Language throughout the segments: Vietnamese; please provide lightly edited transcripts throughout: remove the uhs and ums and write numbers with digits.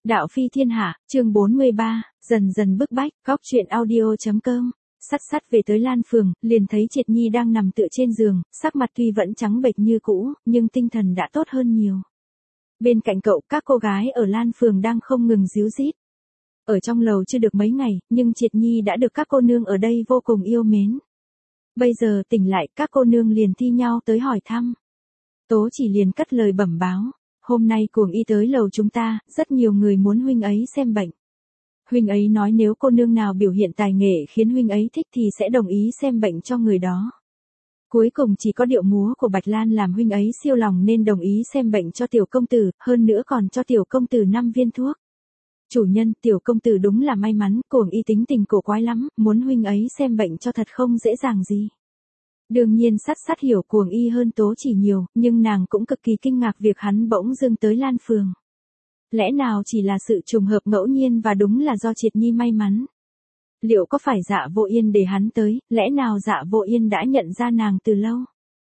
Đạo phi thiên hạ, chương 43, dần dần bức bách, góc truyện audio.com. Sắt về tới Lan Phường, liền thấy Triệt Nhi đang nằm tựa trên giường, sắc mặt tuy vẫn trắng bệch như cũ, nhưng tinh thần đã tốt hơn nhiều. Bên cạnh cậu, các cô gái ở Lan Phường đang không ngừng díu dít. Ở trong lầu chưa được mấy ngày, nhưng Triệt Nhi đã được các cô nương ở đây vô cùng yêu mến. Bây giờ tỉnh lại, các cô nương liền thi nhau tới hỏi thăm. Tố Chỉ liền cất lời bẩm báo. Hôm nay Cuồng Y tới lầu chúng ta, rất nhiều người muốn huynh ấy xem bệnh. Huynh ấy nói nếu cô nương nào biểu hiện tài nghệ khiến huynh ấy thích thì sẽ đồng ý xem bệnh cho người đó. Cuối cùng chỉ có điệu múa của Bạch Lan làm huynh ấy siêu lòng nên đồng ý xem bệnh cho tiểu công tử, hơn nữa còn cho tiểu công tử 5 viên thuốc. Chủ nhân, tiểu công tử đúng là may mắn, Cuồng Y tính tình cổ quái lắm, muốn huynh ấy xem bệnh cho thật không dễ dàng gì. Đương nhiên Sắt hiểu Cuồng Y hơn Tố Chỉ nhiều, nhưng nàng cũng cực kỳ kinh ngạc việc hắn bỗng dưng tới Lan Phường. Lẽ nào chỉ là sự trùng hợp ngẫu nhiên và đúng là do Triệt Nhi may mắn? Liệu có phải Dạ Vô Yên để hắn tới, lẽ nào Dạ Vô Yên đã nhận ra nàng từ lâu?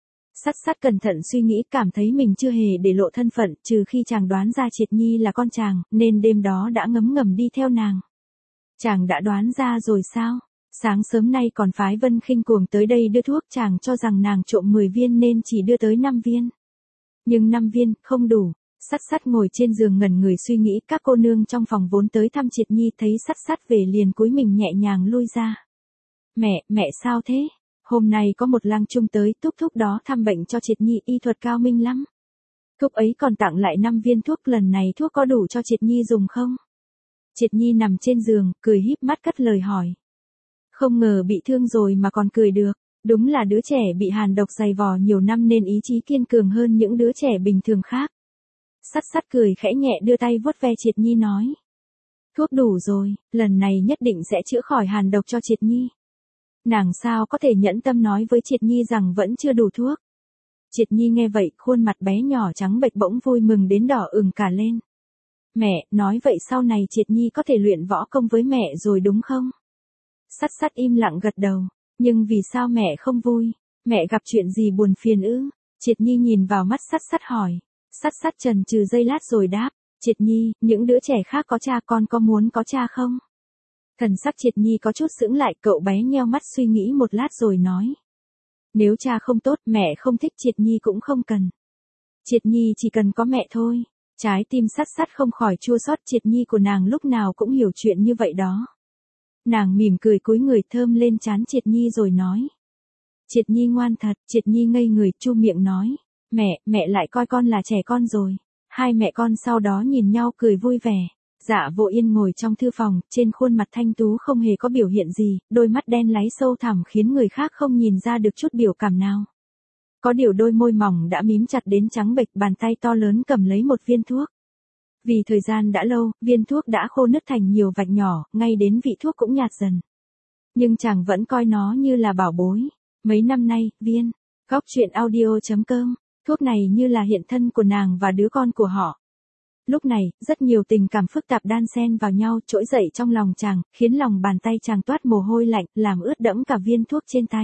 Sắt cẩn thận suy nghĩ, cảm thấy mình chưa hề để lộ thân phận, trừ khi chàng đoán ra Triệt Nhi là con chàng, nên đêm đó đã ngấm ngầm đi theo nàng. Chàng đã đoán ra rồi sao? Sáng sớm nay còn phái Vân Khinh Cuồng tới đây đưa thuốc, chàng cho rằng nàng trộm 10 viên nên chỉ đưa tới 5 viên. Nhưng 5 viên, không đủ. Sắt ngồi trên giường ngẩn người suy nghĩ, các cô nương trong phòng vốn tới thăm Triệt Nhi thấy Sắt về liền cúi mình nhẹ nhàng lui ra. Mẹ sao thế? Hôm nay có một lang trung tới, thúc đó thăm bệnh cho Triệt Nhi, y thuật cao minh lắm. Thúc ấy còn tặng lại 5 viên thuốc, lần này thuốc có đủ cho Triệt Nhi dùng không? Triệt Nhi nằm trên giường, cười híp mắt cất lời hỏi. Không ngờ bị thương rồi mà còn cười được, đúng là đứa trẻ bị hàn độc dày vò nhiều năm nên ý chí kiên cường hơn những đứa trẻ bình thường khác. Sắt cười khẽ nhẹ đưa tay vuốt ve Triệt Nhi nói. Thuốc đủ rồi, lần này nhất định sẽ chữa khỏi hàn độc cho Triệt Nhi. Nàng sao có thể nhẫn tâm nói với Triệt Nhi rằng vẫn chưa đủ thuốc. Triệt Nhi nghe vậy, khuôn mặt bé nhỏ trắng bệch bỗng vui mừng đến đỏ ửng cả lên. Mẹ, nói vậy sau này Triệt Nhi có thể luyện võ công với mẹ rồi đúng không? Sắt im lặng gật đầu. Nhưng vì sao mẹ không vui? Mẹ gặp chuyện gì buồn phiền ư? Triệt Nhi nhìn vào mắt Sắt hỏi. Sắt chần chừ giây lát rồi đáp. Triệt Nhi, những đứa trẻ khác có cha, con có muốn có cha không? Thần sắc Triệt Nhi có chút sững lại, cậu bé nheo mắt suy nghĩ một lát rồi nói. Nếu cha không tốt, mẹ không thích, Triệt Nhi cũng không cần. Triệt Nhi chỉ cần có mẹ thôi. Trái tim Sắt không khỏi chua xót, Triệt Nhi của nàng lúc nào cũng hiểu chuyện như vậy đó. Nàng mỉm cười cúi người thơm lên trán Triệt Nhi rồi nói. Triệt Nhi ngoan thật. Triệt Nhi ngây người chu miệng nói. Mẹ lại coi con là trẻ con rồi. Hai mẹ con sau đó nhìn nhau cười vui vẻ. Dạ Vô Yên ngồi trong thư phòng, trên khuôn mặt thanh tú không hề có biểu hiện gì, đôi mắt đen láy sâu thẳm khiến người khác không nhìn ra được chút biểu cảm nào. Có điều đôi môi mỏng đã mím chặt đến trắng bệch, bàn tay to lớn cầm lấy một viên thuốc. Vì thời gian đã lâu, viên thuốc đã khô nứt thành nhiều vạch nhỏ, ngay đến vị thuốc cũng nhạt dần. Nhưng chàng vẫn coi nó như là bảo bối. Mấy năm nay, góc truyện audio.com, thuốc này như là hiện thân của nàng và đứa con của họ. Lúc này, rất nhiều tình cảm phức tạp đan xen vào nhau trỗi dậy trong lòng chàng, khiến lòng bàn tay chàng toát mồ hôi lạnh, làm ướt đẫm cả viên thuốc trên tay.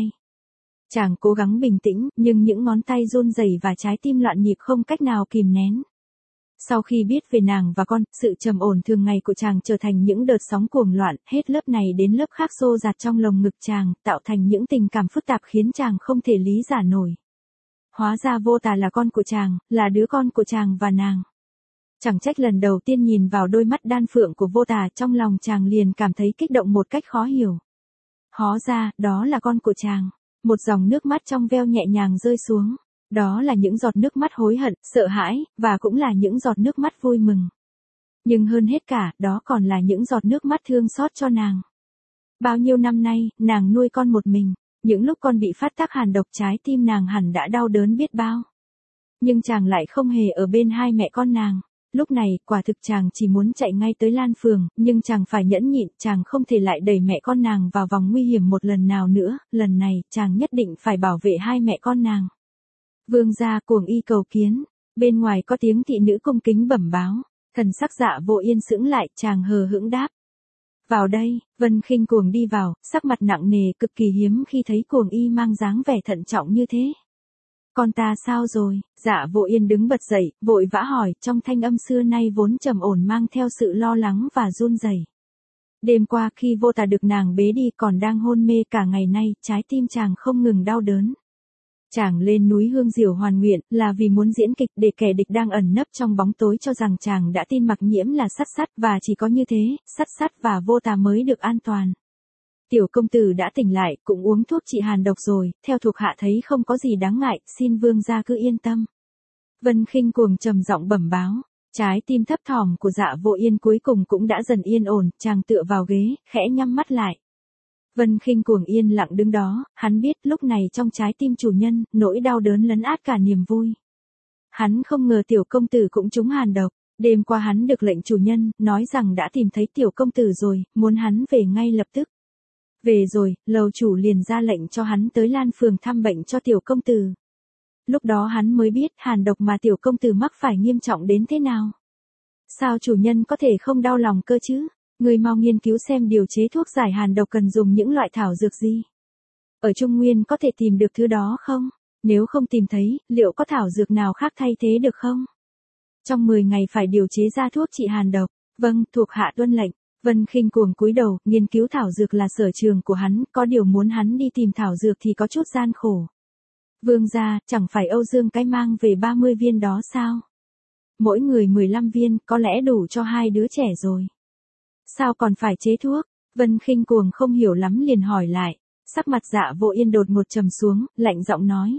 Chàng cố gắng bình tĩnh, nhưng những ngón tay run rẩy và trái tim loạn nhịp không cách nào kìm nén. Sau khi biết về nàng và con, sự trầm ổn thường ngày của chàng trở thành những đợt sóng cuồng loạn, hết lớp này đến lớp khác xô dạt trong lồng ngực chàng, tạo thành những tình cảm phức tạp khiến chàng không thể lý giải nổi. Hóa ra Vô Tà là con của chàng, là đứa con của chàng và nàng. Chẳng trách lần đầu tiên nhìn vào đôi mắt đan phượng của Vô Tà, trong lòng chàng liền cảm thấy kích động một cách khó hiểu. Hóa ra, đó là con của chàng. Một dòng nước mắt trong veo nhẹ nhàng rơi xuống. Đó là những giọt nước mắt hối hận, sợ hãi, và cũng là những giọt nước mắt vui mừng. Nhưng hơn hết cả, đó còn là những giọt nước mắt thương xót cho nàng. Bao nhiêu năm nay, nàng nuôi con một mình. Những lúc con bị phát tác hàn độc, trái tim nàng hẳn đã đau đớn biết bao. Nhưng chàng lại không hề ở bên hai mẹ con nàng. Lúc này, quả thực chàng chỉ muốn chạy ngay tới Lan Phường, nhưng chàng phải nhẫn nhịn, chàng không thể lại đẩy mẹ con nàng vào vòng nguy hiểm một lần nào nữa, lần này, chàng nhất định phải bảo vệ hai mẹ con nàng. Vương gia, Cuồng Y cầu kiến. Bên ngoài có tiếng thị nữ cung kính bẩm báo. Thần sắc Dạ Vô Yên sững lại, chàng hờ hững đáp. Vào đây. Vân Khinh Cuồng đi vào, sắc mặt nặng nề, cực kỳ hiếm khi thấy Cuồng Y mang dáng vẻ thận trọng như thế. Con ta sao rồi? Dạ Vô Yên đứng bật dậy, vội vã hỏi, trong thanh âm xưa nay vốn trầm ổn mang theo sự lo lắng và run rẩy. Đêm qua khi Vô Tà được nàng bế đi còn đang hôn mê cả ngày nay, trái tim chàng không ngừng đau đớn. Chàng lên núi Hương Diều hoàn nguyện là vì muốn diễn kịch để kẻ địch đang ẩn nấp trong bóng tối cho rằng chàng đã tin Mặc Nhiễm là Sắt Sắt và chỉ có như thế, Sắt Sắt và Vô Tà mới được an toàn. Tiểu công tử đã tỉnh lại, cũng uống thuốc trị hàn độc rồi, theo thuộc hạ thấy không có gì đáng ngại, xin vương gia cứ yên tâm. Vân Khinh Cuồng trầm giọng bẩm báo, trái tim thấp thỏm của Dạ Vô Yên cuối cùng cũng đã dần yên ổn, chàng tựa vào ghế, khẽ nhắm mắt lại. Vân Khinh Cuồng yên lặng đứng đó, hắn biết lúc này trong trái tim chủ nhân, nỗi đau đớn lấn át cả niềm vui. Hắn không ngờ tiểu công tử cũng trúng hàn độc, đêm qua hắn được lệnh chủ nhân, nói rằng đã tìm thấy tiểu công tử rồi, muốn hắn về ngay lập tức. Về rồi, lầu chủ liền ra lệnh cho hắn tới Lan Phường thăm bệnh cho tiểu công tử. Lúc đó hắn mới biết hàn độc mà tiểu công tử mắc phải nghiêm trọng đến thế nào. Sao chủ nhân có thể không đau lòng cơ chứ? Người mau nghiên cứu xem điều chế thuốc giải hàn độc cần dùng những loại thảo dược gì. Ở Trung Nguyên có thể tìm được thứ đó không? Nếu không tìm thấy, liệu có thảo dược nào khác thay thế được không? Trong 10 ngày phải điều chế ra thuốc trị hàn độc. Vâng, thuộc hạ tuân lệnh. Vân Khinh Cuồng cúi đầu, nghiên cứu thảo dược là sở trường của hắn, có điều muốn hắn đi tìm thảo dược thì có chút gian khổ. Vương gia, chẳng phải Âu Dương cái mang về 30 viên đó sao? Mỗi người 15 viên, có lẽ đủ cho 2 đứa trẻ rồi. Sao còn phải chế thuốc? Vân Khinh Cuồng không hiểu lắm liền hỏi lại. Sắc mặt Dạ Vô Yên đột ngột trầm xuống, lạnh giọng nói.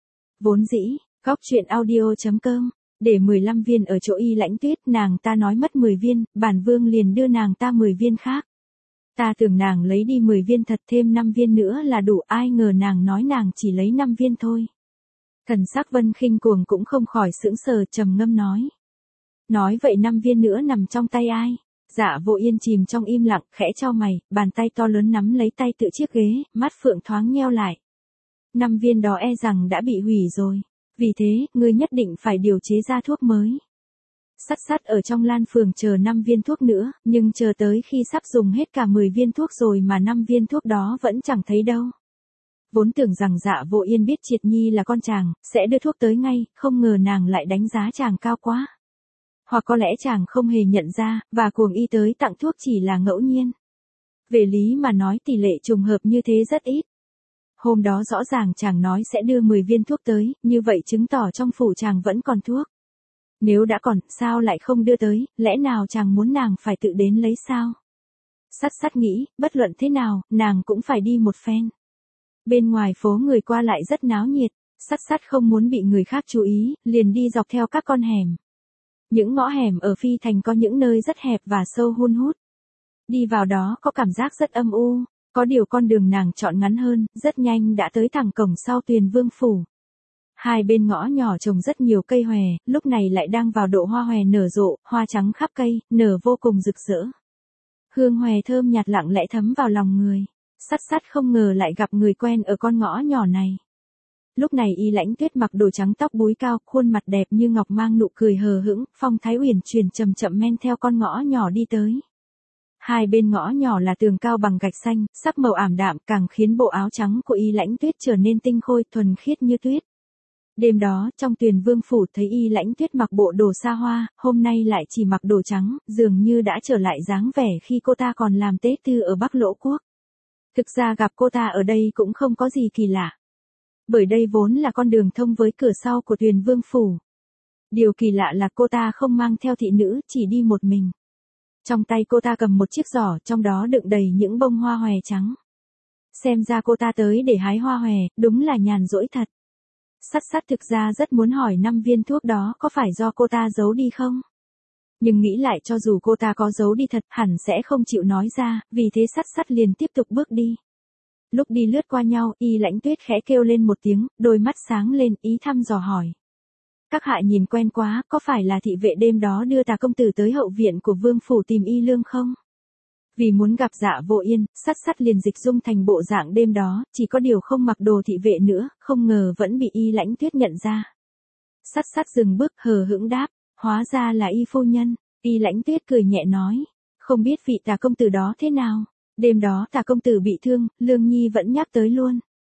Vốn dĩ, góc truyện audio.com, để 15 viên ở chỗ Y Lãnh Tuyết, nàng ta nói mất 10 viên, bản vương liền đưa nàng ta 10 viên khác. Ta tưởng nàng lấy đi 10 viên thật, thêm 5 viên nữa là đủ, ai ngờ nàng nói nàng chỉ lấy 5 viên thôi. Thần sắc Vân Khinh Cuồng cũng không khỏi sững sờ, trầm ngâm nói. Nói vậy 5 viên nữa nằm trong tay ai? Dạ Vô Yên chìm trong im lặng, khẽ chau mày, bàn tay to lớn nắm lấy tay tựa chiếc ghế, mắt phượng thoáng nheo lại. 5 viên đó e rằng đã bị hủy rồi. Vì thế, ngươi nhất định phải điều chế ra thuốc mới. Sắt Sắt ở trong Lan Phường chờ 5 viên thuốc nữa, nhưng chờ tới khi sắp dùng hết cả 10 viên thuốc rồi mà 5 viên thuốc đó vẫn chẳng thấy đâu. Vốn tưởng rằng Dạ Vô Yên biết Triệt Nhi là con chàng, sẽ đưa thuốc tới ngay, không ngờ nàng lại đánh giá chàng cao quá. Hoặc có lẽ chàng không hề nhận ra, và Cuồng Y tới tặng thuốc chỉ là ngẫu nhiên. Về lý mà nói tỷ lệ trùng hợp như thế rất ít. Hôm đó rõ ràng chàng nói sẽ đưa 10 viên thuốc tới, như vậy chứng tỏ trong phủ chàng vẫn còn thuốc. Nếu đã còn, sao lại không đưa tới, lẽ nào chàng muốn nàng phải tự đến lấy sao? Sắt Sắt nghĩ, bất luận thế nào, nàng cũng phải đi một phen. Bên ngoài phố người qua lại rất náo nhiệt, Sắt Sắt không muốn bị người khác chú ý, liền đi dọc theo các con hẻm. Những ngõ hẻm ở Phi Thành có những nơi rất hẹp và sâu hun hút. Đi vào đó có cảm giác rất âm u, có điều con đường nàng chọn ngắn hơn, rất nhanh đã tới thẳng cổng sau Tuyền Vương phủ. Hai bên ngõ nhỏ trồng rất nhiều cây hòe, lúc này lại đang vào độ hoa hòe nở rộ, hoa trắng khắp cây, nở vô cùng rực rỡ. Hương hòe thơm nhạt lặng lẽ thấm vào lòng người. Sắt Sắt không ngờ lại gặp người quen ở con ngõ nhỏ này. Lúc này Y Lãnh Tuyết mặc đồ trắng, tóc búi cao, khuôn mặt đẹp như ngọc, mang nụ cười hờ hững, phong thái uyển chuyển, chậm chậm men theo con ngõ nhỏ đi tới. Hai bên ngõ nhỏ là tường cao bằng gạch xanh, sắc màu ảm đạm, càng khiến bộ áo trắng của Y Lãnh Tuyết trở nên tinh khôi, thuần khiết như tuyết. Đêm đó, trong Tuyền Vương phủ thấy Y Lãnh Tuyết mặc bộ đồ xa hoa, hôm nay lại chỉ mặc đồ trắng, dường như đã trở lại dáng vẻ khi cô ta còn làm tế tư ở Bắc Lỗ Quốc. Thực ra gặp cô ta ở đây cũng không có gì kỳ lạ. Bởi đây vốn là con đường thông với cửa sau của Tuyền Vương phủ. Điều kỳ lạ là cô ta không mang theo thị nữ, chỉ đi một mình. Trong tay cô ta cầm một chiếc giỏ, trong đó đựng đầy những bông hoa hòe trắng. Xem ra cô ta tới để hái hoa hòe, đúng là nhàn rỗi thật. Sắt Sắt thực ra rất muốn hỏi 5 viên thuốc đó có phải do cô ta giấu đi không? Nhưng nghĩ lại cho dù cô ta có giấu đi thật, hẳn sẽ không chịu nói ra, vì thế Sắt Sắt liền tiếp tục bước đi. Lúc đi lướt qua nhau, Y Lãnh Tuyết khẽ kêu lên một tiếng, đôi mắt sáng lên, ý thăm dò hỏi. Các hạ nhìn quen quá, có phải là thị vệ đêm đó đưa Tà công tử tới hậu viện của vương phủ tìm Y Lương không? Vì muốn gặp Dạ Vô Yên, Sắt Sắt liền dịch dung thành bộ dạng đêm đó, chỉ có điều không mặc đồ thị vệ nữa, không ngờ vẫn bị Y Lãnh Tuyết nhận ra. Sắt Sắt dừng bước, hờ hững đáp, hóa ra là Y phu nhân. Y Lãnh Tuyết cười nhẹ nói, không biết vị Tà công tử đó thế nào? Đêm đó Tà công tử bị thương, Lương Nhi vẫn nhắc tới luôn.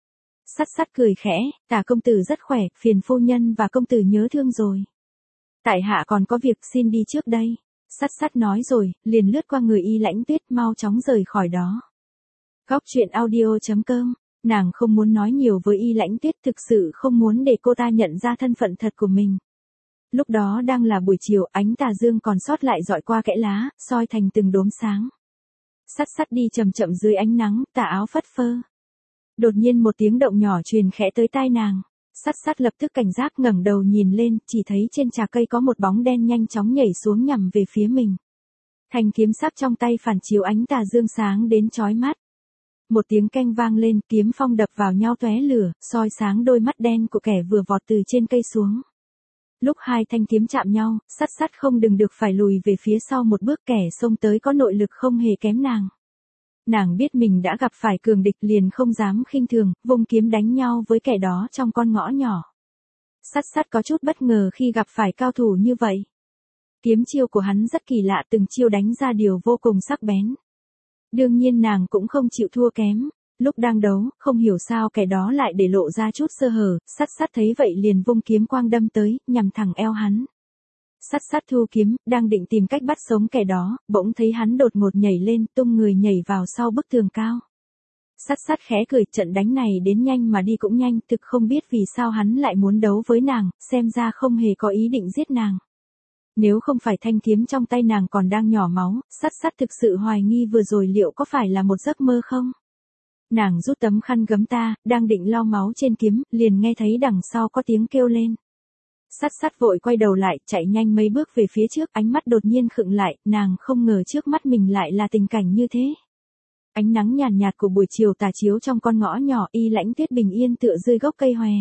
Sắt sắt cười khẽ, Tả công tử rất khỏe, phiền phu nhân và công tử nhớ thương rồi. Tại hạ còn có việc xin đi trước đây. Sắt sắt nói rồi, liền lướt qua người Y Lãnh Tuyết mau chóng rời khỏi đó. Góc truyện audio.com, nàng không muốn nói nhiều với Y Lãnh Tuyết, thực sự không muốn để cô ta nhận ra thân phận thật của mình. Lúc đó đang là buổi chiều, ánh tà dương còn sót lại dọi qua kẽ lá, soi thành từng đốm sáng. Sắt sắt đi chậm chậm dưới ánh nắng, tà áo phất phơ. Đột nhiên một tiếng động nhỏ truyền khẽ tới tai nàng. Sắt sắt lập tức cảnh giác ngẩng đầu nhìn lên, chỉ thấy trên trà cây có một bóng đen nhanh chóng nhảy xuống nhằm về phía mình. Thanh kiếm sắc trong tay phản chiếu ánh tà dương sáng đến chói mắt. Một tiếng keng vang lên, kiếm phong đập vào nhau tóe lửa, soi sáng đôi mắt đen của kẻ vừa vọt từ trên cây xuống. Lúc hai thanh kiếm chạm nhau, sắt sắt không đừng được phải lùi về phía sau một bước, kẻ xông tới có nội lực không hề kém nàng. Nàng biết mình đã gặp phải cường địch liền không dám khinh thường, vung kiếm đánh nhau với kẻ đó trong con ngõ nhỏ. Sắt sắt có chút bất ngờ khi gặp phải cao thủ như vậy. Kiếm chiêu của hắn rất kỳ lạ, từng chiêu đánh ra điều vô cùng sắc bén. Đương nhiên nàng cũng không chịu thua kém. Lúc đang đấu, không hiểu sao kẻ đó lại để lộ ra chút sơ hở, sắt sắt thấy vậy liền vung kiếm quang đâm tới, nhằm thẳng eo hắn. Sắt sắt thu kiếm, đang định tìm cách bắt sống kẻ đó, bỗng thấy hắn đột ngột nhảy lên, tung người nhảy vào sau bức tường cao. Sắt sắt khẽ cười, trận đánh này đến nhanh mà đi cũng nhanh, thực không biết vì sao hắn lại muốn đấu với nàng, xem ra không hề có ý định giết nàng. Nếu không phải thanh kiếm trong tay nàng còn đang nhỏ máu, sắt sắt thực sự hoài nghi vừa rồi liệu có phải là một giấc mơ không? Nàng rút tấm khăn gấm ta, đang định lau máu trên kiếm, liền nghe thấy đằng sau có tiếng kêu lên. Sắt sắt vội quay đầu lại, chạy nhanh mấy bước về phía trước, ánh mắt đột nhiên khựng lại, nàng không ngờ trước mắt mình lại là tình cảnh như thế. Ánh nắng nhàn nhạt của buổi chiều tà chiếu trong con ngõ nhỏ, Y Lãnh Tuyết bình yên tựa dưới gốc cây hòe.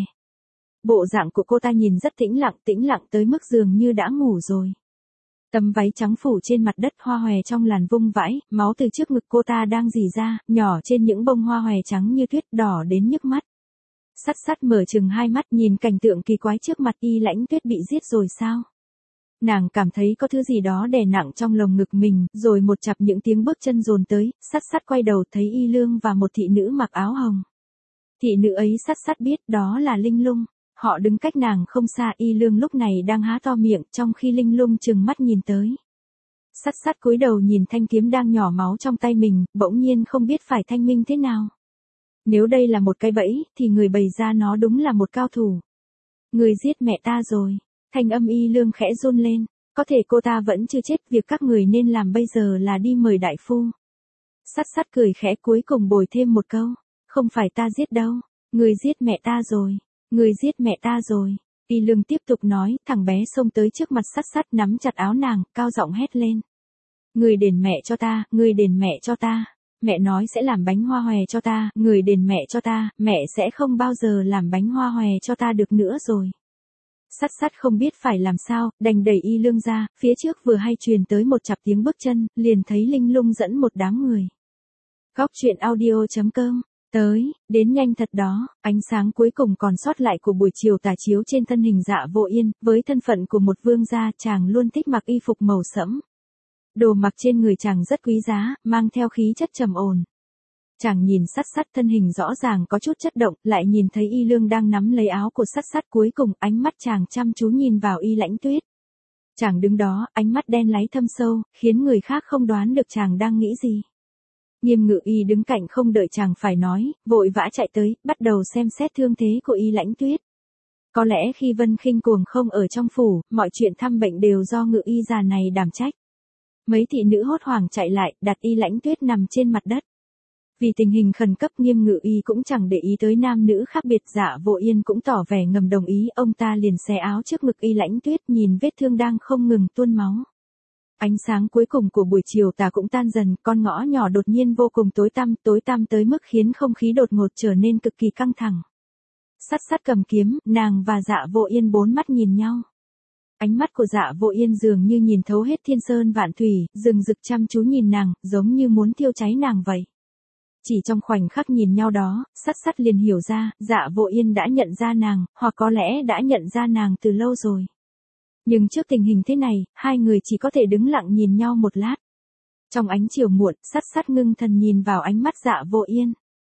Bộ dạng của cô ta nhìn rất tĩnh lặng tới mức dường như đã ngủ rồi. Tấm váy trắng phủ trên mặt đất, hoa hòe trong làn vung vãi, máu từ trước ngực cô ta đang rỉ ra, nhỏ trên những bông hoa hòe trắng như tuyết, đỏ đến nhức mắt. Sắt sắt mở chừng hai mắt nhìn cảnh tượng kỳ quái trước mặt. Y Lãnh Tuyết bị giết rồi sao? Nàng cảm thấy có thứ gì đó đè nặng trong lồng ngực mình, rồi một chặp những tiếng bước chân dồn tới, sắt sắt quay đầu thấy Y Lương và một thị nữ mặc áo hồng. Thị nữ ấy sắt sắt biết đó là Linh Lung. Họ đứng cách nàng không xa, Y Lương lúc này đang há to miệng, trong khi Linh Lung trừng mắt nhìn tới. Sắt sắt cúi đầu nhìn thanh kiếm đang nhỏ máu trong tay mình, bỗng nhiên không biết phải thanh minh thế nào. Nếu đây là một cái bẫy, thì người bày ra nó đúng là một cao thủ. Người giết mẹ ta rồi. Thanh âm Y Lương khẽ run lên. Có thể cô ta vẫn chưa chết, việc các người nên làm bây giờ là đi mời đại phu. Sắt sắt cười khẽ cuối cùng bồi thêm một câu. Không phải ta giết đâu. Người giết mẹ ta rồi. Người giết mẹ ta rồi. Y Lương tiếp tục nói, thằng bé xông tới trước mặt sắt sắt nắm chặt áo nàng, cao giọng hét lên. Người đền mẹ cho ta, người đền mẹ cho ta. Mẹ nói sẽ làm bánh hoa hòe cho ta, người đền mẹ cho ta, mẹ sẽ không bao giờ làm bánh hoa hòe cho ta được nữa rồi. Sắt sắt không biết phải làm sao, đành đẩy Y Lương ra, phía trước vừa hay truyền tới một chặp tiếng bước chân, liền thấy Linh Lung dẫn một đám người. Góc truyện audio.com, đến nhanh thật đó, ánh sáng cuối cùng còn sót lại của buổi chiều tà chiếu trên thân hình Dạ Vô Yên, với thân phận của một vương gia, chàng luôn thích mặc y phục màu sẫm. Đồ mặc trên người chàng rất quý giá, mang theo khí chất trầm ổn. Chàng nhìn sắt sắt, thân hình rõ ràng có chút chất động, lại nhìn thấy Y Lương đang nắm lấy áo của sắt sắt, cuối cùng ánh mắt chàng chăm chú nhìn vào Y Lãnh Tuyết. Chàng đứng đó, ánh mắt đen láy thâm sâu, khiến người khác không đoán được chàng đang nghĩ gì. Nghiêm Ngự Y đứng cạnh không đợi chàng phải nói, vội vã chạy tới, bắt đầu xem xét thương thế của Y Lãnh Tuyết. Có lẽ khi Vân Khinh Cuồng không ở trong phủ, mọi chuyện thăm bệnh đều do Ngự Y già này đảm trách. Mấy thị nữ hốt hoảng chạy lại, đặt Y Lãnh Tuyết nằm trên mặt đất. Vì tình hình khẩn cấp, Nghiêm Ngự Y cũng chẳng để ý tới nam nữ khác biệt. Dạ Vô Yên cũng tỏ vẻ ngầm đồng ý, ông ta liền xé áo trước ngực Y Lãnh Tuyết, nhìn vết thương đang không ngừng tuôn máu. Ánh sáng cuối cùng của buổi chiều tà cũng tan dần, con ngõ nhỏ đột nhiên vô cùng tối tăm tới mức khiến không khí đột ngột trở nên cực kỳ căng thẳng. Sắt sắt cầm kiếm, nàng và Dạ Vô Yên bốn mắt nhìn nhau. Ánh mắt của Dạ Vô Yên dường như nhìn thấu hết thiên sơn vạn thủy, rừng rực chăm chú nhìn nàng, giống như muốn thiêu cháy nàng vậy. Chỉ trong khoảnh khắc nhìn nhau đó, sắt sắt liền hiểu ra, Dạ Vô Yên đã nhận ra nàng, hoặc có lẽ đã nhận ra nàng từ lâu rồi. Nhưng trước tình hình thế này, hai người chỉ có thể đứng lặng nhìn nhau một lát. Trong ánh chiều muộn, sắt sắt ngưng thần nhìn vào ánh mắt Dạ Vô Yên.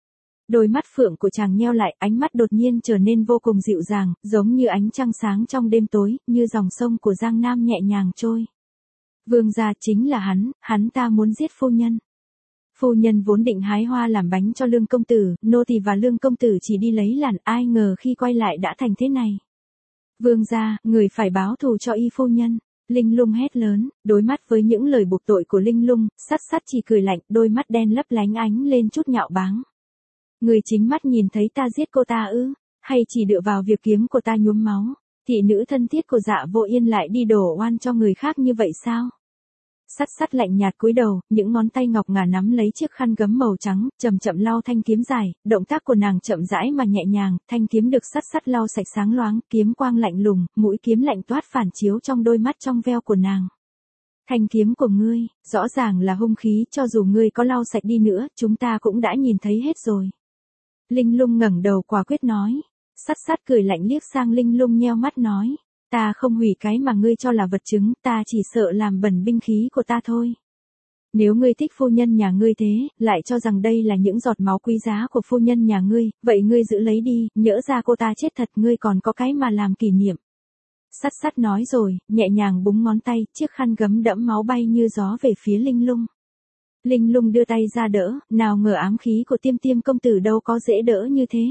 Đôi mắt phượng của chàng nheo lại, ánh mắt đột nhiên trở nên vô cùng dịu dàng, giống như ánh trăng sáng trong đêm tối, như dòng sông của Giang Nam nhẹ nhàng trôi. Vương gia chính là hắn ta muốn giết phu nhân. Phu nhân vốn định hái hoa làm bánh cho Lương công tử, nô tỳ và Lương công tử chỉ đi lấy làn, ai ngờ khi quay lại đã thành thế này. Vương gia, người phải báo thù cho y phu nhân. Linh Lung hét lớn, đối mắt với những lời buộc tội của Linh Lung, Sắt Sắt chỉ cười lạnh, đôi mắt đen lấp lánh ánh lên chút nhạo báng. Người chính mắt nhìn thấy ta giết cô ta ư, hay chỉ dựa vào việc kiếm của ta nhuốm máu, thị nữ thân thiết của Dạ Vô Yên lại đi đổ oan cho người khác như vậy sao? Sắt Sắt lạnh nhạt cúi đầu, những ngón tay ngọc ngà nắm lấy chiếc khăn gấm màu trắng, chậm chậm lau thanh kiếm dài, động tác của nàng chậm rãi mà nhẹ nhàng, thanh kiếm được Sắt Sắt lau sạch sáng loáng, kiếm quang lạnh lùng, mũi kiếm lạnh toát phản chiếu trong đôi mắt trong veo của nàng. Thanh kiếm của ngươi, rõ ràng là hung khí, cho dù ngươi có lau sạch đi nữa, chúng ta cũng đã nhìn thấy hết rồi. Linh Lung ngẩng đầu quả quyết nói. Sắt Sắt cười lạnh liếc sang Linh Lung nheo mắt nói. Ta không hủy cái mà ngươi cho là vật chứng, ta chỉ sợ làm bẩn binh khí của ta thôi. Nếu ngươi thích phu nhân nhà ngươi thế, lại cho rằng đây là những giọt máu quý giá của phu nhân nhà ngươi, vậy ngươi giữ lấy đi, nhỡ ra cô ta chết thật ngươi còn có cái mà làm kỷ niệm. Sắt Sắt nói rồi, nhẹ nhàng búng ngón tay, chiếc khăn gấm đẫm máu bay như gió về phía Linh Lung. Linh Lung đưa tay ra đỡ, nào ngờ ám khí của Tiêm Tiêm công tử đâu có dễ đỡ như thế.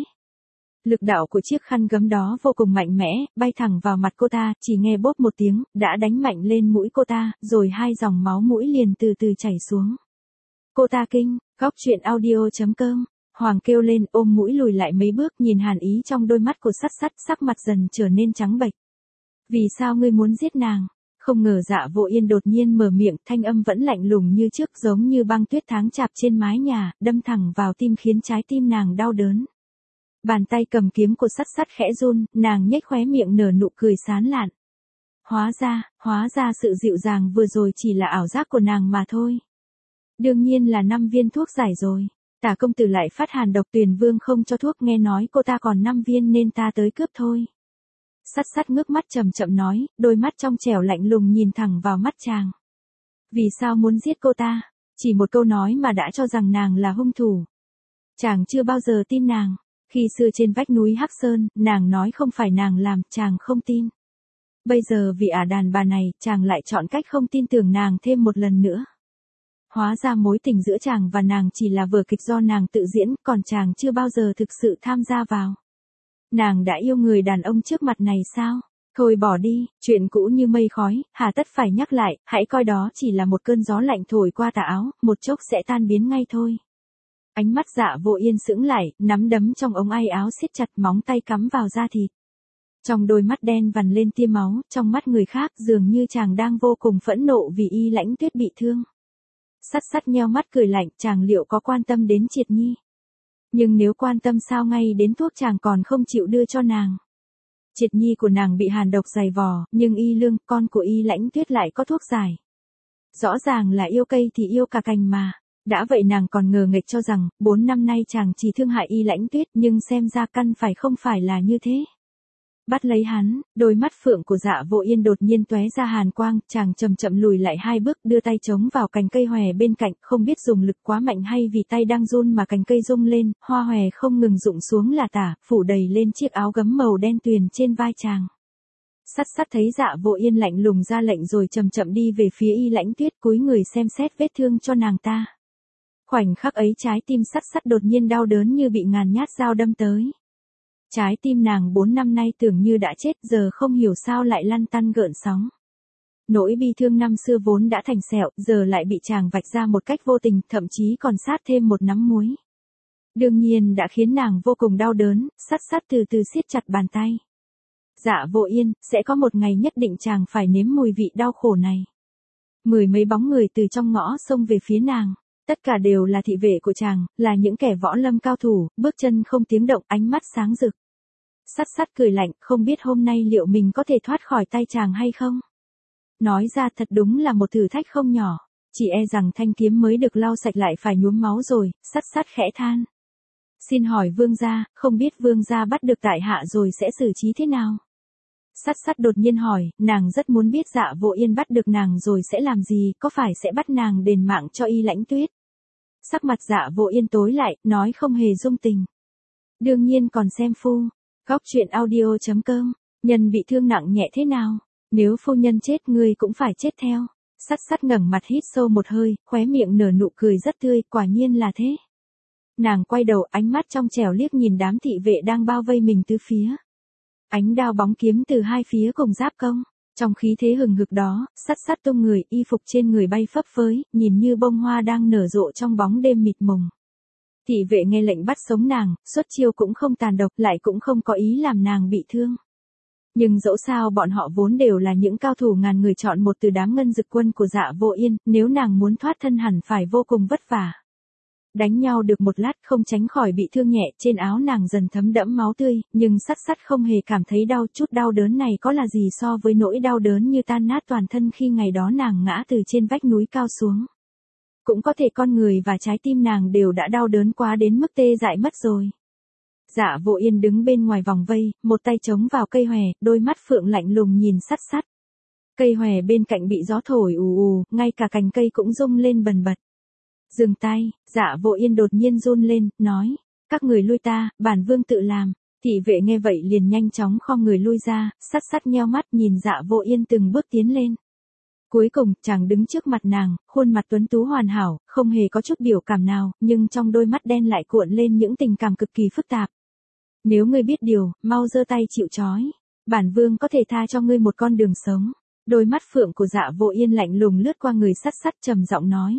Lực đạo của chiếc khăn gấm đó vô cùng mạnh mẽ, bay thẳng vào mặt cô ta, chỉ nghe bốp một tiếng, đã đánh mạnh lên mũi cô ta, rồi hai dòng máu mũi liền từ từ chảy xuống. Cô ta kinh, góc truyện audio.com, Hoàng kêu lên ôm mũi lùi lại mấy bước nhìn hàn ý trong đôi mắt của Sắt Sắt, sắc mặt dần trở nên trắng bệch. Vì sao ngươi muốn giết nàng? Không ngờ Dạ Vô Yên đột nhiên mở miệng, thanh âm vẫn lạnh lùng như trước, giống như băng tuyết tháng chạp trên mái nhà, đâm thẳng vào tim khiến trái tim nàng đau đớn. Bàn tay cầm kiếm của Sắt Sắt khẽ run, nàng nhếch khóe miệng nở nụ cười sán lạn. Hóa ra sự dịu dàng vừa rồi chỉ là ảo giác của nàng mà thôi. Đương nhiên là 5 viên thuốc giải rồi. Tả công tử lại phát hàn độc, Tuyền Vương không cho thuốc, nghe nói cô ta còn 5 viên nên ta tới cướp thôi. Sắt Sắt ngước mắt chậm chậm nói, đôi mắt trong trẻo lạnh lùng nhìn thẳng vào mắt chàng. Vì sao muốn giết cô ta? Chỉ một câu nói mà đã cho rằng nàng là hung thủ. Chàng chưa bao giờ tin nàng. Khi xưa trên vách núi Hắc Sơn, nàng nói không phải nàng làm, chàng không tin. Bây giờ vì đàn bà này, chàng lại chọn cách không tin tưởng nàng thêm một lần nữa. Hóa ra mối tình giữa chàng và nàng chỉ là vở kịch do nàng tự diễn, còn chàng chưa bao giờ thực sự tham gia vào. Nàng đã yêu người đàn ông trước mặt này sao? Thôi bỏ đi, chuyện cũ như mây khói, hà tất phải nhắc lại, hãy coi đó chỉ là một cơn gió lạnh thổi qua tà áo, một chốc sẽ tan biến ngay thôi. Ánh mắt Dạ Vô Yên sững lại, nắm đấm trong ống tay áo siết chặt, móng tay cắm vào da thịt. Trong đôi mắt đen vằn lên tia máu, trong mắt người khác dường như chàng đang vô cùng phẫn nộ vì Y Lãnh Tuyết bị thương. Sắt Sắt nheo mắt cười lạnh, chàng liệu có quan tâm đến Triệt Nhi? Nhưng nếu quan tâm sao ngay đến thuốc chàng còn không chịu đưa cho nàng? Triệt Nhi của nàng bị hàn độc dày vò, nhưng Y Lương, con của Y Lãnh Tuyết lại có thuốc giải. Rõ ràng là yêu cây thì yêu cả cành mà. Đã vậy nàng còn ngờ nghệch cho rằng, 4 năm nay chàng chỉ thương hại Y Lãnh Tuyết, nhưng xem ra căn phải không phải là như thế. Bắt lấy hắn, đôi mắt phượng của Dạ Vô Yên đột nhiên tóe ra hàn quang, chàng chậm chậm lùi lại 2 bước, đưa tay chống vào cành cây hòe bên cạnh, không biết dùng lực quá mạnh hay vì tay đang run mà cành cây rung lên, hoa hòe không ngừng rụng xuống là tả, phủ đầy lên chiếc áo gấm màu đen tuyền trên vai chàng. Sắt Sắt thấy Dạ Vô Yên lạnh lùng ra lệnh rồi chậm chậm đi về phía Y Lãnh Tuyết, cúi người xem xét vết thương cho nàng ta. Khoảnh khắc ấy trái tim Sắt Sắt đột nhiên đau đớn như bị ngàn nhát dao đâm tới. Trái tim nàng 4 năm nay tưởng như đã chết, giờ không hiểu sao lại lăn tăn gợn sóng. Nỗi bi thương năm xưa vốn đã thành sẹo, giờ lại bị chàng vạch ra một cách vô tình, thậm chí còn sát thêm một nắm muối. Đương nhiên đã khiến nàng vô cùng đau đớn, Sắt Sắt từ từ siết chặt bàn tay. Dạ Vô Yên, sẽ có một ngày nhất định chàng phải nếm mùi vị đau khổ này. 10 mấy bóng người từ trong ngõ xông về phía nàng. Tất cả đều là thị vệ của chàng, là những kẻ võ lâm cao thủ, bước chân không tiếng động, ánh mắt sáng rực. Sắt Sắt cười lạnh, không biết hôm nay liệu mình có thể thoát khỏi tay chàng hay không? Nói ra thật đúng là một thử thách không nhỏ, chỉ e rằng thanh kiếm mới được lau sạch lại phải nhuốm máu rồi, Sắt Sắt khẽ than. Xin hỏi vương gia, không biết vương gia bắt được tại hạ rồi sẽ xử trí thế nào? Sắt Sắt đột nhiên hỏi, nàng rất muốn biết Dạ Vô Yên bắt được nàng rồi sẽ làm gì, có phải sẽ bắt nàng đền mạng cho Y Lãnh Tuyết? Sắc mặt Dạ Vô Yên tối lại, nói không hề dung tình. Đương nhiên còn xem phu. Góc truyện audio.com. Nhân bị thương nặng nhẹ thế nào? Nếu phu nhân chết ngươi cũng phải chết theo. Sắt sắt ngẩng mặt hít sâu một hơi, khóe miệng nở nụ cười rất tươi, quả nhiên là thế. Nàng quay đầu, ánh mắt trong trẻo liếc nhìn đám thị vệ đang bao vây mình tứ phía. Ánh đao bóng kiếm từ hai phía cùng giáp công. Trong khí thế hừng hực đó, sắt sắt tung người, y phục trên người bay phấp phới, nhìn như bông hoa đang nở rộ trong bóng đêm mịt mùng. Thị vệ nghe lệnh bắt sống nàng, xuất chiêu cũng không tàn độc, lại cũng không có ý làm nàng bị thương. Nhưng dẫu sao bọn họ vốn đều là những cao thủ ngàn người chọn một từ đám ngân dực quân của Dạ Vô Yên, nếu nàng muốn thoát thân hẳn phải vô cùng vất vả. Đánh nhau được một lát không tránh khỏi bị thương nhẹ, trên áo nàng dần thấm đẫm máu tươi, nhưng sắt sắt không hề cảm thấy đau, chút đau đớn này có là gì so với nỗi đau đớn như tan nát toàn thân khi ngày đó nàng ngã từ trên vách núi cao xuống. Cũng có thể con người và trái tim nàng đều đã đau đớn quá đến mức tê dại mất rồi. Dạ Vô Yên đứng bên ngoài vòng vây, một tay chống vào cây hòe, đôi mắt phượng lạnh lùng nhìn sắt sắt. Cây hòe bên cạnh bị gió thổi ù ù, ngay cả cành cây cũng rung lên bần bật. Dừng tay, Dạ Vô Yên đột nhiên run lên, nói, các người lui ta, bản vương tự làm. Thị vệ nghe vậy liền nhanh chóng khom người lui ra, sắt sắt nheo mắt nhìn Dạ Vô Yên từng bước tiến lên. Cuối cùng, chàng đứng trước mặt nàng, khuôn mặt tuấn tú hoàn hảo, không hề có chút biểu cảm nào, nhưng trong đôi mắt đen lại cuộn lên những tình cảm cực kỳ phức tạp. Nếu ngươi biết điều, mau giơ tay chịu trói. Bản vương có thể tha cho ngươi một con đường sống. Đôi mắt phượng của Dạ Vô Yên lạnh lùng lướt qua người sắt sắt trầm giọng nói.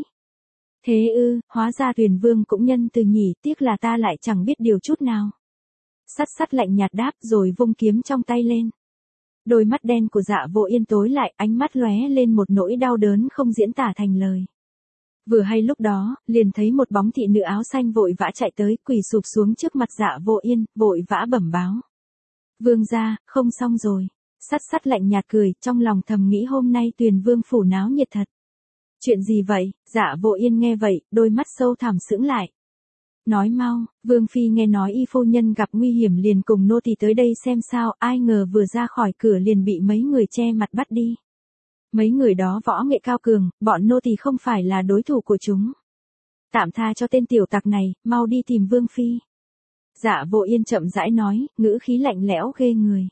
Thế ư, hóa ra Tuyền Vương cũng nhân từ nhỉ, tiếc là ta lại chẳng biết điều chút nào. Sắt sắt lạnh nhạt đáp rồi vung kiếm trong tay lên. Đôi mắt đen của Dạ Vô Yên tối lại, ánh mắt lóe lên một nỗi đau đớn không diễn tả thành lời. Vừa hay lúc đó, liền thấy một bóng thị nữ áo xanh vội vã chạy tới, quỳ sụp xuống trước mặt Dạ Vô Yên, vội vã bẩm báo. Vương gia, không xong rồi. Sắt sắt lạnh nhạt cười, trong lòng thầm nghĩ hôm nay Tuyền Vương phủ náo nhiệt thật. Chuyện gì vậy? Dạ Vô Yên nghe vậy, đôi mắt sâu thẳm sững lại. Nói mau, Vương Phi nghe nói y phu nhân gặp nguy hiểm liền cùng nô tỳ tới đây xem sao, ai ngờ vừa ra khỏi cửa liền bị mấy người che mặt bắt đi. Mấy người đó võ nghệ cao cường, bọn nô tỳ không phải là đối thủ của chúng. Tạm tha cho tên tiểu tặc này, mau đi tìm Vương Phi. Dạ Vô Yên chậm rãi nói, ngữ khí lạnh lẽo ghê người.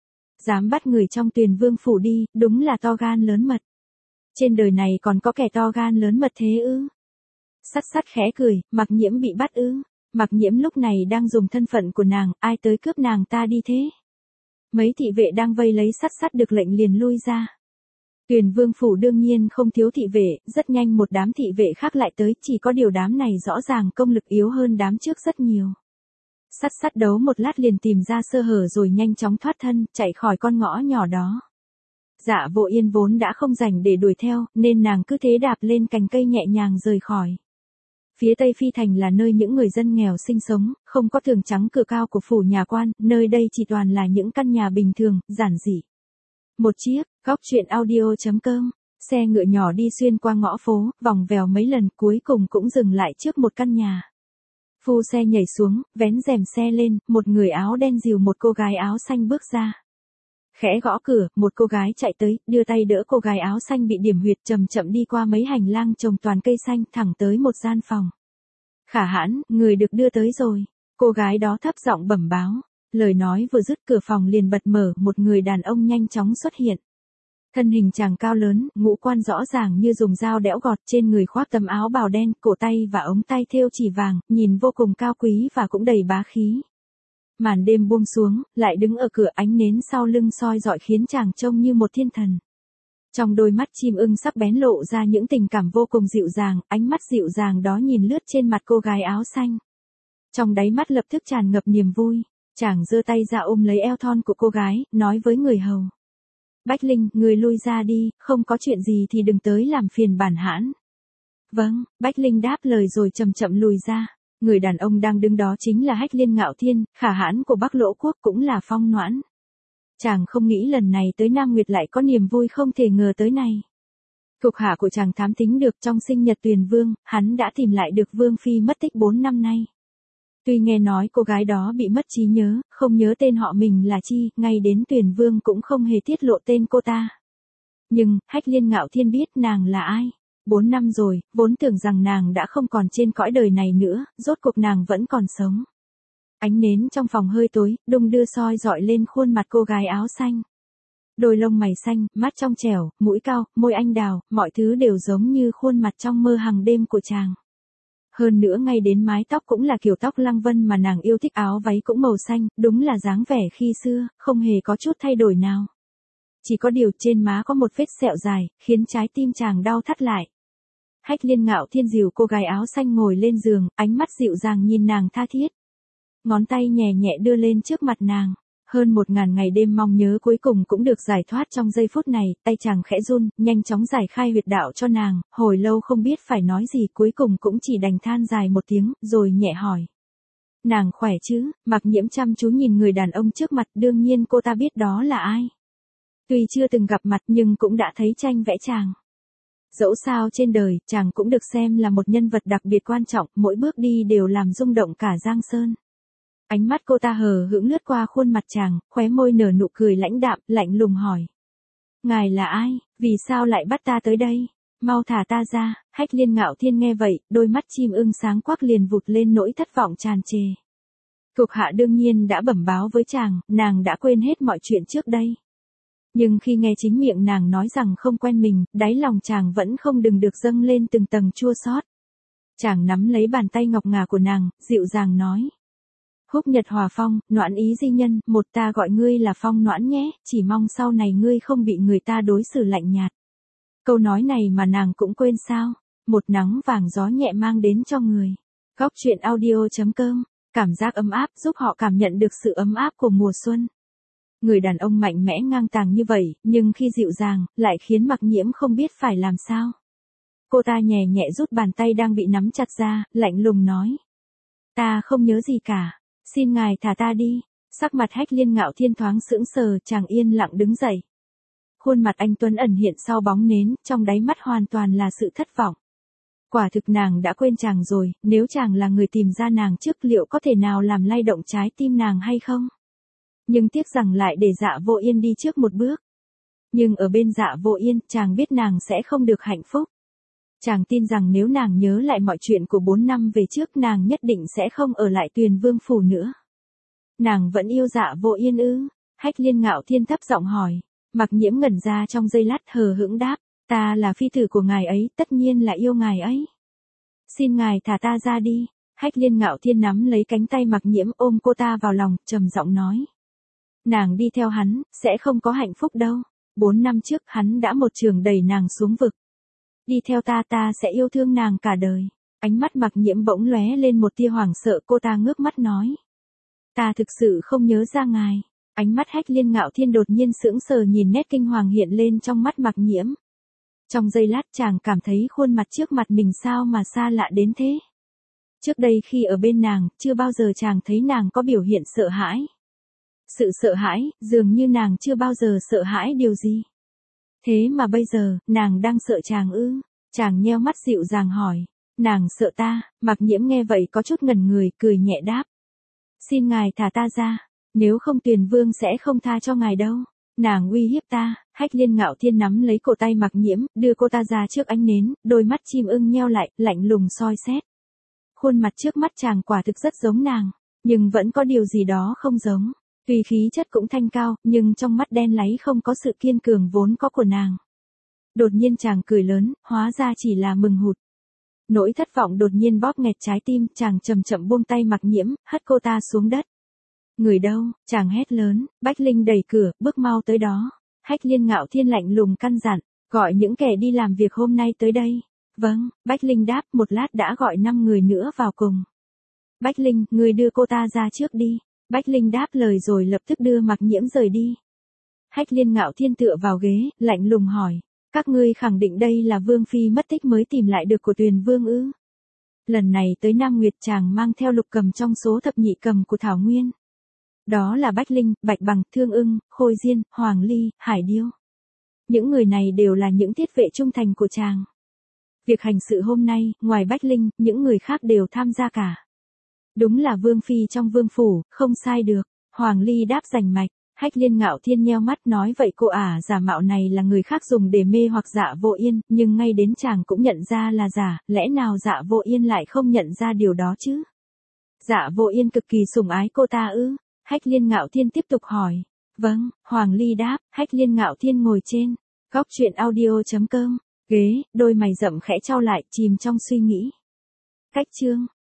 Dám bắt người trong Tuyền Vương phủ đi, đúng là to gan lớn mật. Trên đời này còn có kẻ to gan lớn mật thế ư? Sắt sắt khẽ cười, Mặc Nhiễm bị bắt ư? Mặc Nhiễm lúc này đang dùng thân phận của nàng, ai tới cướp nàng ta đi thế? Mấy thị vệ đang vây lấy sắt sắt được lệnh liền lui ra. Tuyền Vương phủ đương nhiên không thiếu thị vệ, rất nhanh một đám thị vệ khác lại tới, chỉ có điều đám này rõ ràng công lực yếu hơn đám trước rất nhiều. Sắt sắt đấu một lát liền tìm ra sơ hở rồi nhanh chóng thoát thân, chạy khỏi con ngõ nhỏ đó. Dạ Vô Yên vốn đã không rảnh để đuổi theo, nên nàng cứ thế đạp lên cành cây nhẹ nhàng rời khỏi. Phía Tây Phi Thành là nơi những người dân nghèo sinh sống, không có tường trắng cửa cao của phủ nhà quan, nơi đây chỉ toàn là những căn nhà bình thường, giản dị. Một chiếc, góc truyện audio.com, xe ngựa nhỏ đi xuyên qua ngõ phố, vòng vèo mấy lần cuối cùng cũng dừng lại trước một căn nhà. Phu xe nhảy xuống, vén rèm xe lên, một người áo đen dìu một cô gái áo xanh bước ra. Khẽ gõ cửa, một cô gái chạy tới, đưa tay đỡ cô gái áo xanh bị điểm huyệt chậm chậm đi qua mấy hành lang trồng toàn cây xanh thẳng tới một gian phòng. Khả hãn, người được đưa tới rồi. Cô gái đó thấp giọng bẩm báo. Lời nói vừa dứt cửa phòng liền bật mở, một người đàn ông nhanh chóng xuất hiện. Thân hình chàng cao lớn, ngũ quan rõ ràng như dùng dao đẽo gọt, trên người khoác tấm áo bào đen, cổ tay và ống tay thêu chỉ vàng, nhìn vô cùng cao quý và cũng đầy bá khí. Màn đêm buông xuống, lại đứng ở cửa, ánh nến sau lưng soi rọi khiến chàng trông như một thiên thần. Trong đôi mắt chim ưng sắc bén lộ ra những tình cảm vô cùng dịu dàng, ánh mắt dịu dàng đó nhìn lướt trên mặt cô gái áo xanh. Trong đáy mắt lập tức tràn ngập niềm vui, chàng giơ tay ra ôm lấy eo thon của cô gái, nói với người hầu. Bách Linh, người lui ra đi, không có chuyện gì thì đừng tới làm phiền bản hãn. Vâng, Bách Linh đáp lời rồi chậm chậm lùi ra. Người đàn ông đang đứng đó chính là Hách Liên Ngạo Thiên, khả hãn của Bắc Lỗ Quốc, cũng là Phong Noãn. Chàng không nghĩ lần này tới Nam Nguyệt lại có niềm vui không thể ngờ tới này. Thuộc hạ của chàng thám thính được trong sinh nhật Tuyền Vương, hắn đã tìm lại được Vương Phi mất tích 4 năm nay. Tuy nghe nói cô gái đó bị mất trí nhớ, không nhớ tên họ mình là chi, ngay đến Tuyền Vương cũng không hề tiết lộ tên cô ta. Nhưng, Hách Liên Ngạo Thiên biết nàng là ai. 4 năm rồi, vốn tưởng rằng nàng đã không còn trên cõi đời này nữa, rốt cuộc nàng vẫn còn sống. Ánh nến trong phòng hơi tối, đung đưa soi dọi lên khuôn mặt cô gái áo xanh. Đôi lông mày xanh, mắt trong trẻo, mũi cao, môi anh đào, mọi thứ đều giống như khuôn mặt trong mơ hàng đêm của chàng. Hơn nữa ngay đến mái tóc cũng là kiểu tóc Lăng Vân mà nàng yêu thích, áo váy cũng màu xanh, đúng là dáng vẻ khi xưa, không hề có chút thay đổi nào. Chỉ có điều trên má có một vết sẹo dài, khiến trái tim chàng đau thắt lại. Hách Liên Ngạo Thiên dìu cô gái áo xanh ngồi lên giường, ánh mắt dịu dàng nhìn nàng tha thiết. Ngón tay nhẹ nhẹ đưa lên trước mặt nàng. Hơn 1000 ngày đêm mong nhớ cuối cùng cũng được giải thoát trong giây phút này, tay chàng khẽ run, nhanh chóng giải khai huyệt đạo cho nàng, hồi lâu không biết phải nói gì, cuối cùng cũng chỉ đành than dài một tiếng, rồi nhẹ hỏi. Nàng khỏe chứ? Mặc Nhiễm chăm chú nhìn người đàn ông trước mặt, đương nhiên cô ta biết đó là ai. Tuy chưa từng gặp mặt nhưng cũng đã thấy tranh vẽ chàng. Dẫu sao trên đời, chàng cũng được xem là một nhân vật đặc biệt quan trọng, mỗi bước đi đều làm rung động cả Giang Sơn. Ánh mắt cô ta hờ hững lướt qua khuôn mặt chàng, khóe môi nở nụ cười lãnh đạm, lạnh lùng hỏi. Ngài là ai? Vì sao lại bắt ta tới đây? Mau thả ta ra. Hách Liên Ngạo Thiên nghe vậy, đôi mắt chim ưng sáng quắc liền vụt lên nỗi thất vọng tràn trề. Thuộc hạ đương nhiên đã bẩm báo với chàng, nàng đã quên hết mọi chuyện trước đây. Nhưng khi nghe chính miệng nàng nói rằng không quen mình, đáy lòng chàng vẫn không đừng được dâng lên từng tầng chua xót. Chàng nắm lấy bàn tay ngọc ngà của nàng, dịu dàng nói. Húc Nhật Hòa Phong, Noãn Ý Di Nhân, một ta gọi ngươi là Phong Noãn nhé, chỉ mong sau này ngươi không bị người ta đối xử lạnh nhạt. Câu nói này mà nàng cũng quên sao? Một nắng vàng gió nhẹ mang đến cho người. Góc truyện audio.com, cảm giác ấm áp giúp họ cảm nhận được sự ấm áp của mùa xuân. Người đàn ông mạnh mẽ ngang tàng như vậy, nhưng khi dịu dàng, lại khiến Mặc Nhiễm không biết phải làm sao. Cô ta nhẹ nhẹ rút bàn tay đang bị nắm chặt ra, lạnh lùng nói. Ta không nhớ gì cả. Xin ngài thả ta đi. Sắc mặt Hách Liên Ngạo Thiên thoáng sững sờ, chàng yên lặng đứng dậy. Khuôn mặt anh tuấn ẩn hiện sau bóng nến, trong đáy mắt hoàn toàn là sự thất vọng. Quả thực nàng đã quên chàng rồi, nếu chàng là người tìm ra nàng trước liệu có thể nào làm lay động trái tim nàng hay không? Nhưng tiếc rằng lại để Dạ Vô Yên đi trước một bước. Nhưng ở bên Dạ Vô Yên, chàng biết nàng sẽ không được hạnh phúc. Chàng tin rằng nếu nàng nhớ lại mọi chuyện của 4 năm về trước nàng nhất định sẽ không ở lại Tuyền Vương Phủ nữa. Nàng vẫn yêu Dạ Vô Yên ư? Hách Liên Ngạo Thiên thấp giọng hỏi. Mặc Nhiễm ngẩn ra trong giây lát hờ hững đáp. Ta là phi tử của ngài ấy, tất nhiên là yêu ngài ấy. Xin ngài thả ta ra đi. Hách Liên Ngạo Thiên nắm lấy cánh tay Mặc Nhiễm ôm cô ta vào lòng, trầm giọng nói. Nàng đi theo hắn, sẽ không có hạnh phúc đâu. 4 năm trước hắn đã một trường đẩy nàng xuống vực. Đi theo ta sẽ yêu thương nàng cả đời. Ánh mắt Mặc Nhiễm bỗng lóe lên một tia hoảng sợ, cô ta ngước mắt nói. Ta thực sự không nhớ ra ngài. Ánh mắt Hách Liên Ngạo Thiên đột nhiên sững sờ nhìn nét kinh hoàng hiện lên trong mắt Mặc Nhiễm. Trong giây lát chàng cảm thấy khuôn mặt trước mặt mình sao mà xa lạ đến thế. Trước đây khi ở bên nàng, chưa bao giờ chàng thấy nàng có biểu hiện sợ hãi. Sự sợ hãi, dường như nàng chưa bao giờ sợ hãi điều gì. Thế mà bây giờ, nàng đang sợ chàng ư? Chàng nheo mắt dịu dàng hỏi. Nàng sợ ta? Mặc Nhiễm nghe vậy có chút ngẩn người, cười nhẹ đáp. Xin ngài thả ta ra, nếu không Tuyền Vương sẽ không tha cho ngài đâu. Nàng uy hiếp ta. Hách Liên Ngạo Thiên nắm lấy cổ tay Mặc Nhiễm, đưa cô ta ra trước ánh nến, đôi mắt chim ưng nheo lại, lạnh lùng soi xét. Khuôn mặt trước mắt chàng quả thực rất giống nàng, nhưng vẫn có điều gì đó không giống. Tuy khí chất cũng thanh cao, nhưng trong mắt đen láy không có sự kiên cường vốn có của nàng. Đột nhiên chàng cười lớn, hóa ra chỉ là mừng hụt. Nỗi thất vọng đột nhiên bóp nghẹt trái tim, chàng chậm chậm buông tay Mặc Nhiễm, hất cô ta xuống đất. Người đâu? Chàng hét lớn. Bách Linh đẩy cửa, bước mau tới đó. Hách Liên Ngạo Thiên lạnh lùng căn dặn, gọi những kẻ đi làm việc hôm nay tới đây. Vâng. Bách Linh đáp, một lát đã gọi 5 người nữa vào cùng. Bách Linh, người đưa cô ta ra trước đi. Bách Linh đáp lời rồi lập tức đưa Mặc Nhiễm rời đi. Hách Liên Ngạo Thiên tựa vào ghế, lạnh lùng hỏi. Các ngươi khẳng định đây là Vương Phi mất tích mới tìm lại được của Tuyền Vương ư? Lần này tới Nam Nguyệt chàng mang theo lục cầm trong số thập nhị cầm của Thảo Nguyên. Đó là Bách Linh, Bạch Bằng, Thương Ưng, Khôi Diên, Hoàng Ly, Hải Điêu. Những người này đều là những thiết vệ trung thành của chàng. Việc hành sự hôm nay, ngoài Bách Linh, những người khác đều tham gia cả. Đúng là Vương Phi trong Vương Phủ, không sai được. Hoàng Ly đáp rành mạch. Hách Liên Ngạo Thiên nheo mắt nói vậy cô giả mạo này là người khác dùng để mê hoặc Dạ Vô Yên, nhưng ngay đến chàng cũng nhận ra là giả, lẽ nào Dạ Vô Yên lại không nhận ra điều đó chứ? Dạ Vô Yên cực kỳ sủng ái cô ta ư? Hách Liên Ngạo Thiên tiếp tục hỏi. Vâng, Hoàng Ly đáp. Hách Liên Ngạo Thiên ngồi trên góc truyện audio.com ghế, đôi mày rậm khẽ chau lại, chìm trong suy nghĩ. Cách chương